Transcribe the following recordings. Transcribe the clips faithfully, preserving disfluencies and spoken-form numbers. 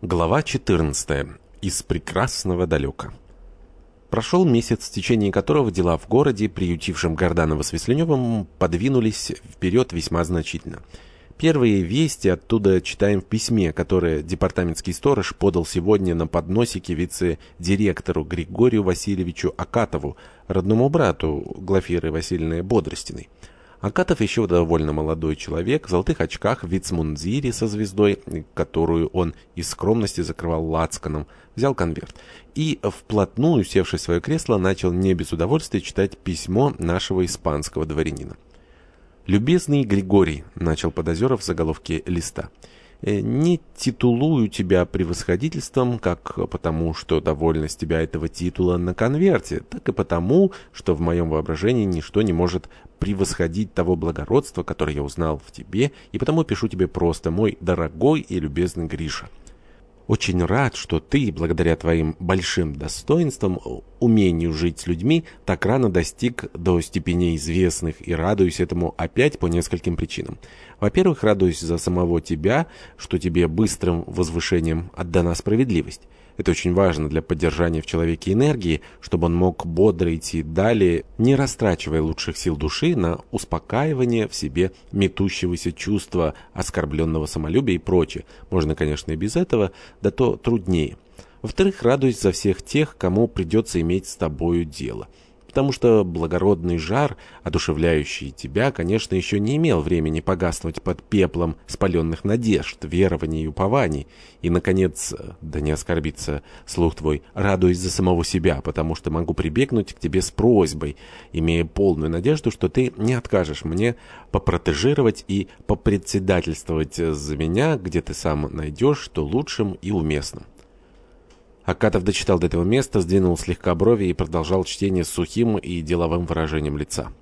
Глава четырнадцатая. Из прекрасного далека. Прошел месяц, в течение которого дела в городе, приютившем Горданова с Весленевым, подвинулись вперед весьма значительно. Первые вести оттуда читаем в письме, которое департаментский сторож подал сегодня на подносике вице-директору Григорию Васильевичу Акатову, родному брату Глафиры Васильевны Бодростиной. Акатов еще довольно молодой человек, в золотых очках, в вицмундире со звездой, которую он из скромности закрывал лацканом, взял конверт и, вплотную севшись в свое кресло, начал не без удовольствия читать письмо нашего испанского дворянина. «Любезный Григорий», — начал Подозеров в заголовке листа, — «не титулую тебя превосходительством, как потому, что довольно с тебя этого титула на конверте, так и потому, что в моем воображении ничто не может превосходить того благородства, которое я узнал в тебе, и потому пишу тебе просто, мой дорогой и любезный Гриша. Очень рад, что ты, благодаря твоим большим достоинствам, умению жить с людьми, так рано достиг до степеней известных, и радуюсь этому опять по нескольким причинам. Во-первых, радуюсь за самого тебя, что тебе быстрым возвышением отдана справедливость. Это очень важно для поддержания в человеке энергии, чтобы он мог бодро идти далее, не растрачивая лучших сил души на успокаивание в себе метущегося чувства, оскорбленного самолюбия и прочее. Можно, конечно, и без этого, да то труднее. Во-вторых, радуюсь за всех тех, кому придется иметь с тобою дело. Потому что благородный жар, одушевляющий тебя, конечно, еще не имел времени погаснуть под пеплом спаленных надежд, верований и упований. И, наконец, да не оскорбится слух твой, радуюсь за самого себя, потому что могу прибегнуть к тебе с просьбой, имея полную надежду, что ты не откажешь мне попротежировать и попредседательствовать за меня, где ты сам найдешь, что лучшим и уместным». Акатов дочитал до этого места, сдвинул слегка брови и продолжал чтение с сухим и деловым выражением лица.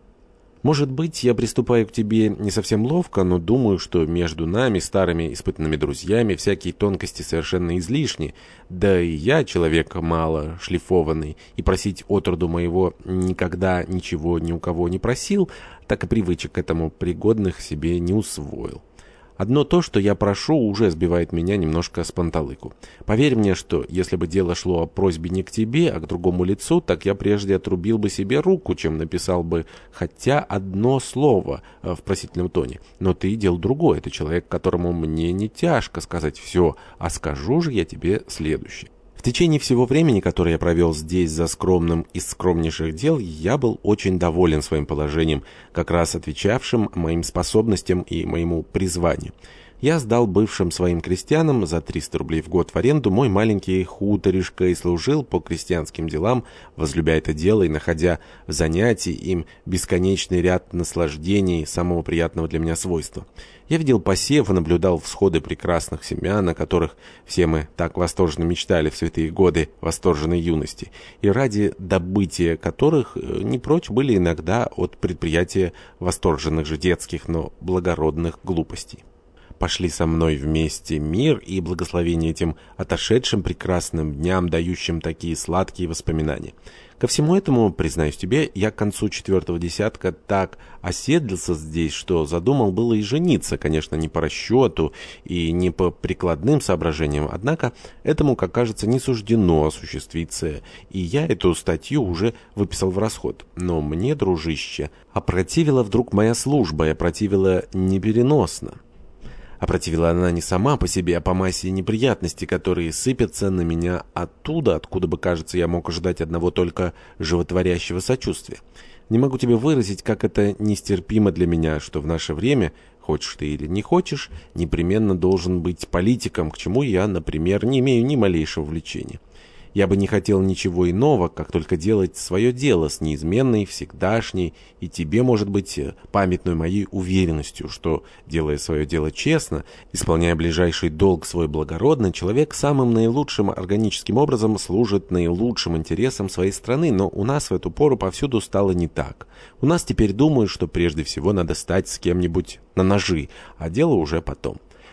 «Может быть, я приступаю к тебе не совсем ловко, но думаю, что между нами, старыми испытанными друзьями, всякие тонкости совершенно излишни. Да и я человек мало шлифованный, и просить отроду моего никогда ничего ни у кого не просил, так и привычек к этому пригодных себе не усвоил. Одно то, что я прошу, уже сбивает меня немножко с панталыку. Поверь мне, что если бы дело шло о просьбе не к тебе, а к другому лицу, так я прежде отрубил бы себе руку, чем написал бы хотя одно слово в просительном тоне. Но ты дело другое, ты человек, которому мне не тяжко сказать все, а скажу же я тебе следующее. В течение всего времени, которое я провел здесь за скромным из скромнейших дел, я был очень доволен своим положением, как раз отвечавшим моим способностям и моему призванию. Я сдал бывшим своим крестьянам за триста рублей в год в аренду мой маленький хуторишко и служил по крестьянским делам, возлюбя это дело и находя в занятии им бесконечный ряд наслаждений самого приятного для меня свойства. Я видел посев и наблюдал всходы прекрасных семян, о которых все мы так восторженно мечтали в святые годы восторженной юности, и ради добытия которых не прочь были иногда от предприятия восторженных же детских, но благородных глупостей. Пошли со мной вместе мир и благословение этим отошедшим прекрасным дням, дающим такие сладкие воспоминания. Ко всему этому, признаюсь тебе, я к концу четвертого десятка так оседлился здесь, что задумал было и жениться, конечно, не по расчету и не по прикладным соображениям, однако этому, как кажется, не суждено осуществиться, и я эту статью уже выписал в расход. Но мне, дружище, опротивила вдруг моя служба, и опротивила непереносно. Опротивила она не сама по себе, а по массе неприятностей, которые сыпятся на меня оттуда, откуда бы, кажется, я мог ожидать одного только животворящего сочувствия. Не могу тебе выразить, как это нестерпимо для меня, что в наше время, хочешь ты или не хочешь, непременно должен быть политиком, к чему я, например, не имею ни малейшего влечения. Я бы не хотел ничего иного, как только делать свое дело с неизменной, всегдашней и тебе, может быть, памятной моей уверенностью, что, делая свое дело честно, исполняя ближайший долг свой благородно, человек самым наилучшим органическим образом служит наилучшим интересам своей страны, но у нас в эту пору повсюду стало не так. У нас теперь думают, что прежде всего надо стать с кем-нибудь на ножи, а дело уже потом.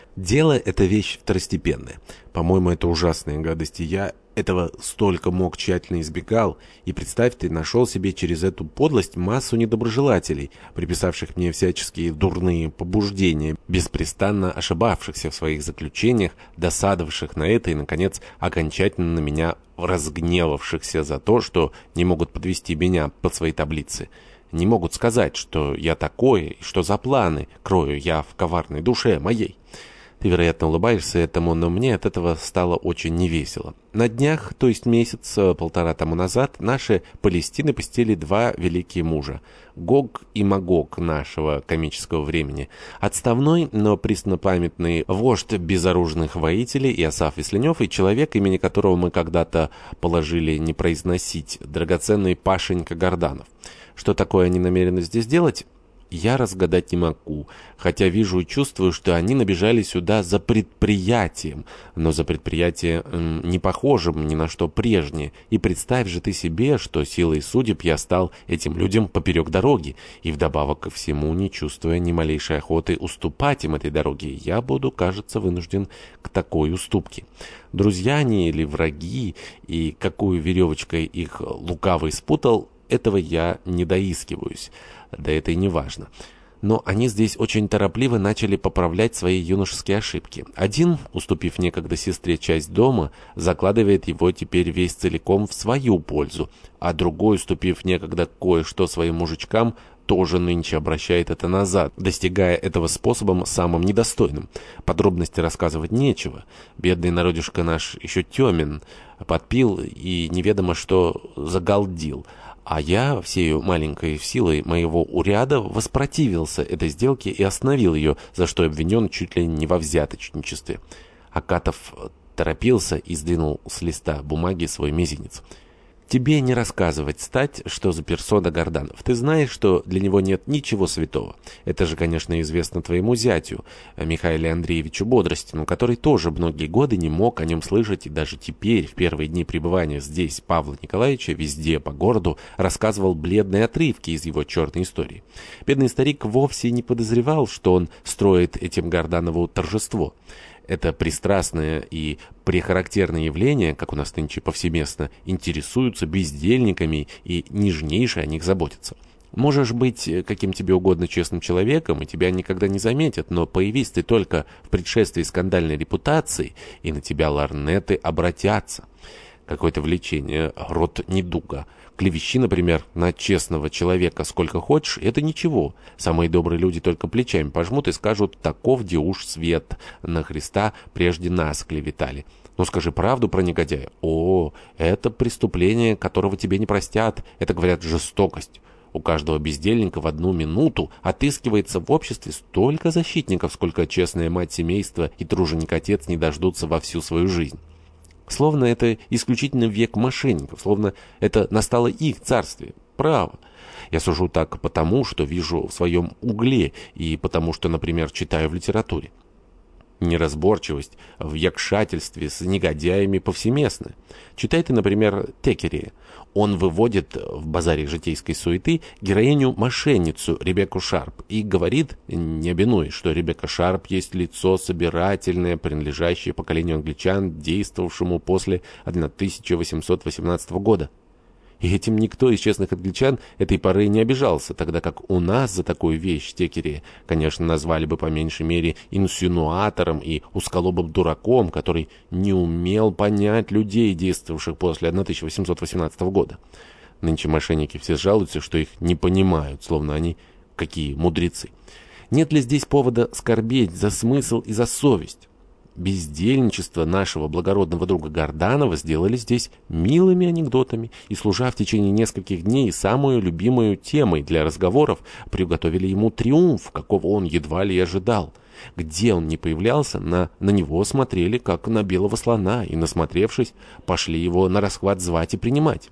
Дело — это вещь второстепенная. По-моему, это ужасная гадость, и я этого столько мог тщательно избегал. И представь, ты нашел себе через эту подлость массу недоброжелателей, приписавших мне всяческие дурные побуждения, беспрестанно ошибавшихся в своих заключениях, досадовавших на это и, наконец, окончательно на меня разгневавшихся за то, что не могут подвести меня под свои таблицы. Не могут сказать, что я такое и что за планы крою я в коварной душе моей. Ты, вероятно, улыбаешься этому, но мне от этого стало очень невесело. На днях, то есть месяц полтора тому назад, наши Палестины посетили два великие мужа — Гог и Магог нашего комического времени. Отставной, но преснопамятный вождь безоружных воителей Иосаф Весленев и человек, имени которого мы когда-то положили не произносить, драгоценный Пашенька Горданов. Что такое они намерены здесь делать? Я разгадать не могу, хотя вижу и чувствую, что они набежали сюда за предприятием, но за предприятие м, не похожим ни на что прежнее. И представь же ты себе, что силой судеб я стал этим людям поперек дороги, и вдобавок ко всему, не чувствуя ни малейшей охоты уступать им этой дороге, я буду, кажется, вынужден к такой уступке. Друзья они или враги, и какую веревочкой их лукавый спутал, этого я не доискиваюсь. Да это и не важно. Но они здесь очень торопливо начали поправлять свои юношеские ошибки. Один, уступив некогда сестре часть дома, закладывает его теперь весь целиком в свою пользу, а другой, уступив некогда кое-что своим мужичкам, тоже нынче обращает это назад, достигая этого способом самым недостойным. Подробности рассказывать нечего. Бедный народишко наш еще темен, подпил и неведомо что загалдил. А я всею маленькой силой моего уряда воспротивился этой сделке и остановил ее, за что обвинен чуть ли не во взяточничестве. Акатов торопился и сдвинул с листа бумаги свой мизинец. Тебе не рассказывать стать, что за персона Горданов. Ты знаешь, что для него нет ничего святого. Это же, конечно, известно твоему зятю, Михаилу Андреевичу Бодростину, который тоже многие годы не мог о нем слышать, и даже теперь, в первые дни пребывания здесь Павла Николаевича, везде по городу, рассказывал бледные отрывки из его черной истории. Бедный старик вовсе не подозревал, что он строит этим Горданову торжество. Это пристрастное и прехарактерное явление, как у нас нынче повсеместно, интересуются бездельниками и нежнейше о них заботятся. Можешь быть каким тебе угодно честным человеком, и тебя никогда не заметят, но появись ты только в предшествии скандальной репутации, и на тебя лорнеты обратятся. Какое-то влечение, род недуга. Клевещи, например, на честного человека сколько хочешь, это ничего. Самые добрые люди только плечами пожмут и скажут: таков де уж свет, на Христа прежде нас клеветали. Но скажи правду про негодяя. О, это преступление, которого тебе не простят. Это, говорят, жестокость. У каждого бездельника в одну минуту отыскивается в обществе столько защитников, сколько честная мать семейства и труженик-отец не дождутся во всю свою жизнь. Словно это исключительно век мошенников, словно это настало их царствие. Право. Я сужу так потому, что вижу в своем угле, и потому что, например, читаю в литературе. Неразборчивость в якшательстве с негодяями повсеместна. Читай ты, например, Теккерия. Он выводит в базаре житейской суеты героиню-мошенницу Ребекку Шарп и говорит, не обинуясь, что Ребекка Шарп есть лицо собирательное, принадлежащее поколению англичан, действовавшему после тысяча восемьсот восемнадцатого года. И этим никто из честных англичан этой поры не обижался, тогда как у нас за такую вещь Теккерия, конечно, назвали бы по меньшей мере инсинуатором и узколобым дураком, который не умел понять людей, действовавших после тысяча восемьсот восемнадцатого года. Нынче мошенники все жалуются, что их не понимают, словно они какие мудрецы. Нет ли здесь повода скорбеть за смысл и за совесть? Бездельничество нашего благородного друга Горданова сделали здесь милыми анекдотами и, служа в течение нескольких дней самую любимую темой для разговоров, приготовили ему триумф, какого он едва ли и ожидал. Где он ни появлялся, на, на него смотрели, как на белого слона, и, насмотревшись, пошли его на расхват звать и принимать.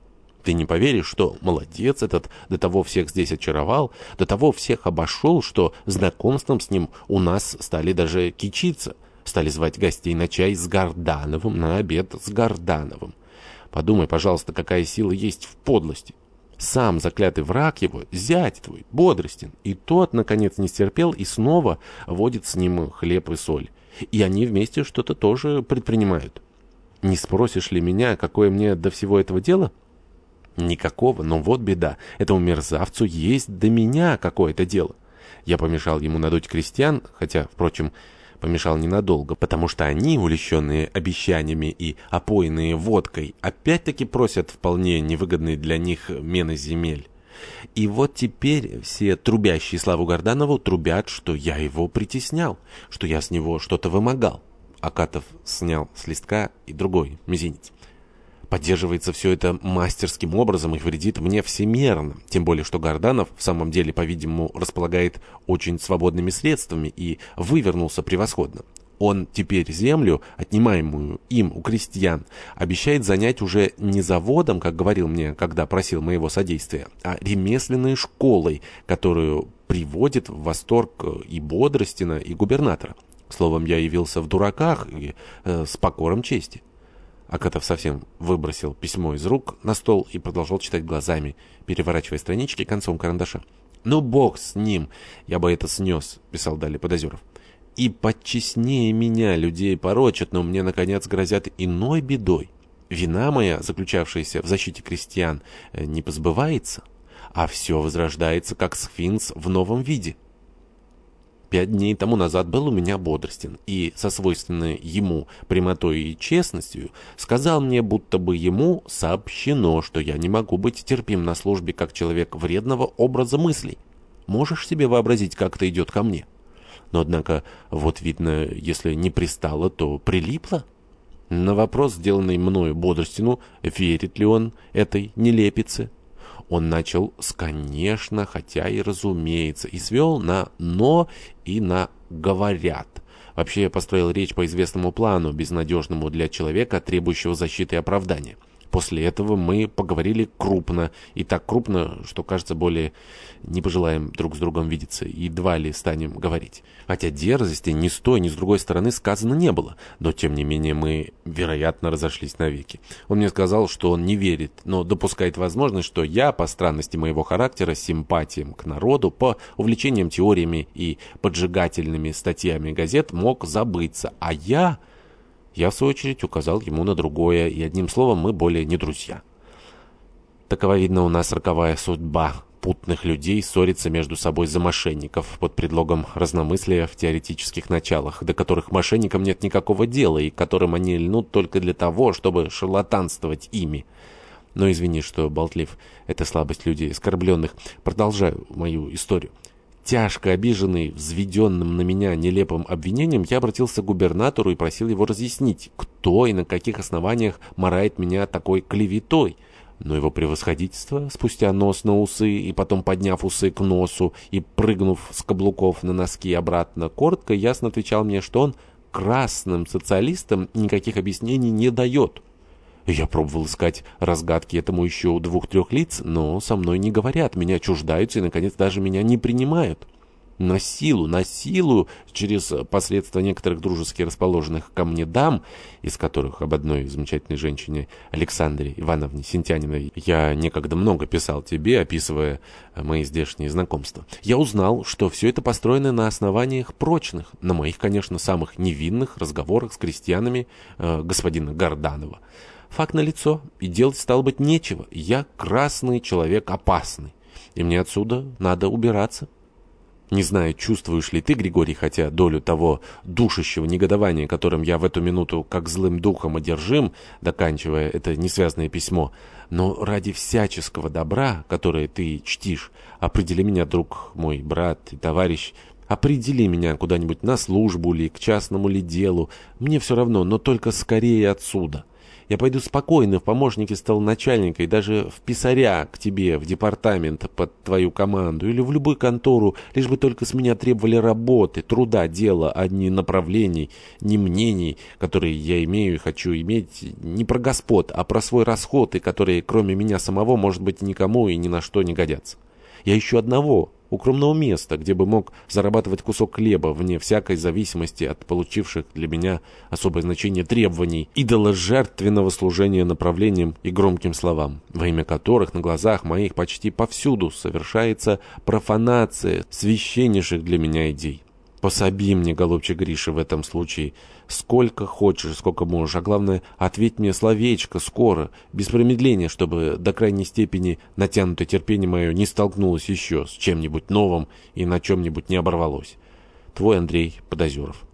Ты не поверишь, что молодец этот до того всех здесь очаровал, до того всех обошел, что знакомством с ним у нас стали даже кичиться. Стали звать гостей на чай с Гордановым, на обед с Гордановым. Подумай, пожалуйста, какая сила есть в подлости. Сам заклятый враг его, зять твой, Бодростин, и тот, наконец, не стерпел и снова водит с ним хлеб и соль. И они вместе что-то тоже предпринимают. Не спросишь ли меня, какое мне до всего этого дело? Никакого, но вот беда. Этому мерзавцу есть до меня какое-то дело. Я помешал ему надуть крестьян, хотя, впрочем, помешал ненадолго, потому что они, улещенные обещаниями и опоенные водкой, опять-таки просят вполне невыгодные для них мены земель. И вот теперь все трубящие Славу Гарданову трубят, что я его притеснял, что я с него что-то вымогал. Акатов снял с листка и другой мизинец. Поддерживается все это мастерским образом и вредит мне всемерно. Тем более, что Гарданов в самом деле, по-видимому, располагает очень свободными средствами и вывернулся превосходно. Он теперь землю, отнимаемую им у крестьян, обещает занять уже не заводом, как говорил мне, когда просил моего содействия, а ремесленной школой, которую приводит в восторг и Бодростина, и губернатора. Словом, я явился в дураках и э, с покором чести. Акатов совсем выбросил письмо из рук на стол и продолжал читать глазами, переворачивая странички концом карандаша. «Ну, бог с ним! Я бы это снес», — писал далее Подозеров. «И почестнее меня людей порочат, но мне, наконец, грозят иной бедой. Вина моя, заключавшаяся в защите крестьян, не позбывается, а все возрождается, как сфинкс в новом виде». Пять дней тому назад был у меня Бодростин, и со свойственной ему прямотой и честностью сказал мне, будто бы ему сообщено, что я не могу быть терпим на службе как человек вредного образа мыслей. Можешь себе вообразить, как это идет ко мне? Но, однако, вот видно, если не пристало, то прилипло. На вопрос, сделанный мною Бодростину, верит ли он этой нелепице, он начал с «конечно», хотя и разумеется, и свел на «но» и на «говорят». Вообще я построил речь по известному плану, безнадежному для человека, требующего защиты и оправдания. После этого мы поговорили крупно, и так крупно, что, кажется, более не пожелаем друг с другом видеться, и едва ли станем говорить. Хотя дерзости ни с той, ни с другой стороны сказано не было, но, тем не менее, мы, вероятно, разошлись навеки. Он мне сказал, что он не верит, но допускает возможность, что я, по странности моего характера, симпатиям к народу, по увлечениям теориями и поджигательными статьями газет, мог забыться, а я... Я, в свою очередь, указал ему на другое, и, одним словом, мы более не друзья. Такова, видно, у нас роковая судьба путных людей ссориться между собой за мошенников под предлогом разномыслия в теоретических началах, до которых мошенникам нет никакого дела, и к которым они льнут только для того, чтобы шарлатанствовать ими. Но извини, что болтлив, это слабость людей оскорбленных. Продолжаю мою историю. Тяжко обиженный взведенным на меня нелепым обвинением, я обратился к губернатору и просил его разъяснить, кто и на каких основаниях марает меня такой клеветой. Но его превосходительство, спустя нос на усы и потом подняв усы к носу и прыгнув с каблуков на носки обратно, коротко и ясно отвечал мне, что он красным социалистам никаких объяснений не дает. Я пробовал искать разгадки этому еще у двух-трех лиц, но со мной не говорят, меня чуждаются и, наконец, даже меня не принимают. На силу, на силу, через посредство некоторых дружески расположенных ко мне дам, из которых об одной замечательной женщине, Александре Ивановне Синтяниной, я некогда много писал тебе, описывая мои здешние знакомства. Я узнал, что все это построено на основаниях прочных, на моих, конечно, самых невинных разговорах с крестьянами э, господина Гарданова. Факт налицо, и делать, стало быть, нечего. Я красный человек опасный, и мне отсюда надо убираться. Не знаю, чувствуешь ли ты, Григорий, хотя долю того душащего негодования, которым я в эту минуту как злым духом одержим, доканчивая это несвязное письмо, но ради всяческого добра, которое ты чтишь, определи меня, друг мой, брат и товарищ, определи меня куда-нибудь на службу ли, к частному ли делу, мне все равно, но только скорее отсюда. Я пойду спокойно в помощники столоначальника и даже в писаря к тебе, в департамент под твою команду или в любую контору, лишь бы только с меня требовали работы, труда, дела, а не направлений, не мнений, которые я имею и хочу иметь не про господ, а про свой расход, и которые, кроме меня самого, может быть, никому и ни на что не годятся. Я ищу одного, укромного места, где бы мог зарабатывать кусок хлеба вне всякой зависимости от получивших для меня особое значение требований, идоложертвенного служения направлениям и громким словам, во имя которых на глазах моих почти повсюду совершается профанация священнейших для меня идей. Пособи мне, голубчик Гриша, в этом случае сколько хочешь, сколько можешь, а главное, ответь мне словечко скоро, без промедления, чтобы до крайней степени натянутое терпение мое не столкнулось еще с чем-нибудь новым и на чем-нибудь не оборвалось. Твой Андрей Подозеров.